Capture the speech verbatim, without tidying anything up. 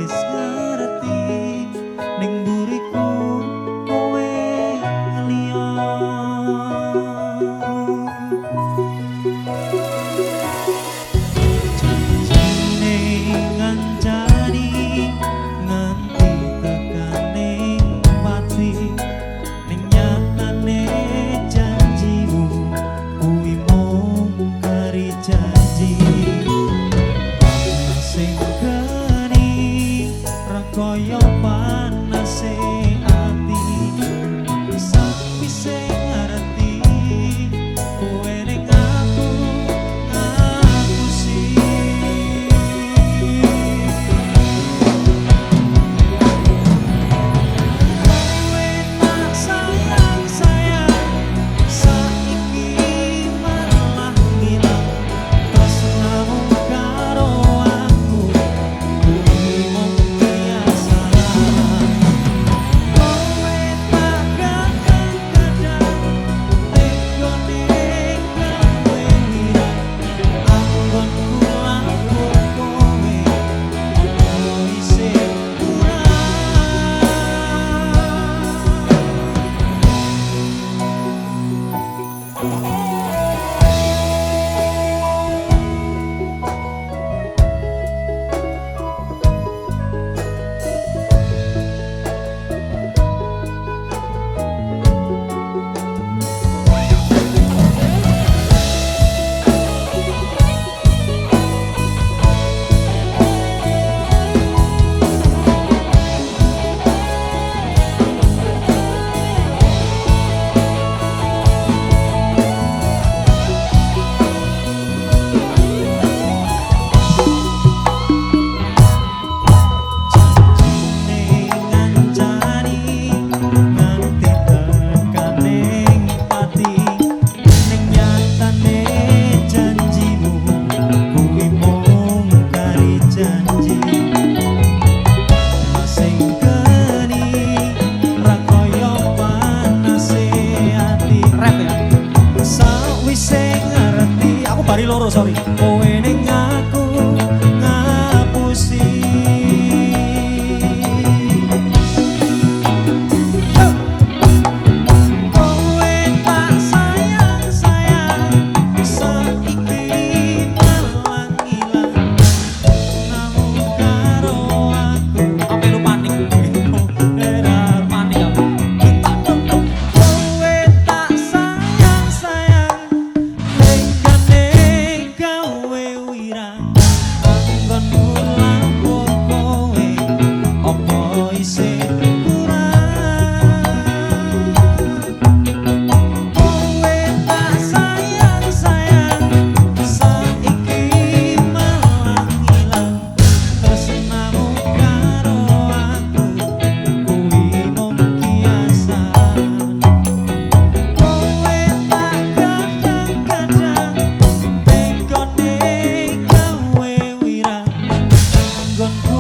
wis ngerti ning mburiku kowe liya. Janjine ngancani nganti tekaning pati ning nyatane janjimu kuwi mung kari janji. Sing geni rakaya panase ati sakwise ngerti kowe ning aku ngapusi. Kowe tak sayang sayang saiki malah ngilang tresnamu karo aku kuwi mung biasa. Kowe tak kadang-kadang tegone gawe wirang anggonku lampur kowe apa isih kurang. Loro sorry kowe ning aku ngapusi. Kowe tak sayang sayang saiki malah ilang namun karo aku ampe lu panik era panik aku. Kowe tak sayang sayang gawe wirang anggonku lampur kowe apa isih kurang. Kowe tak sayang sayang saiki malah ilang tresnamu karo aku kuwi mung kiasan. Kowe tak kadang-kadang tegone gawe wirang anggonku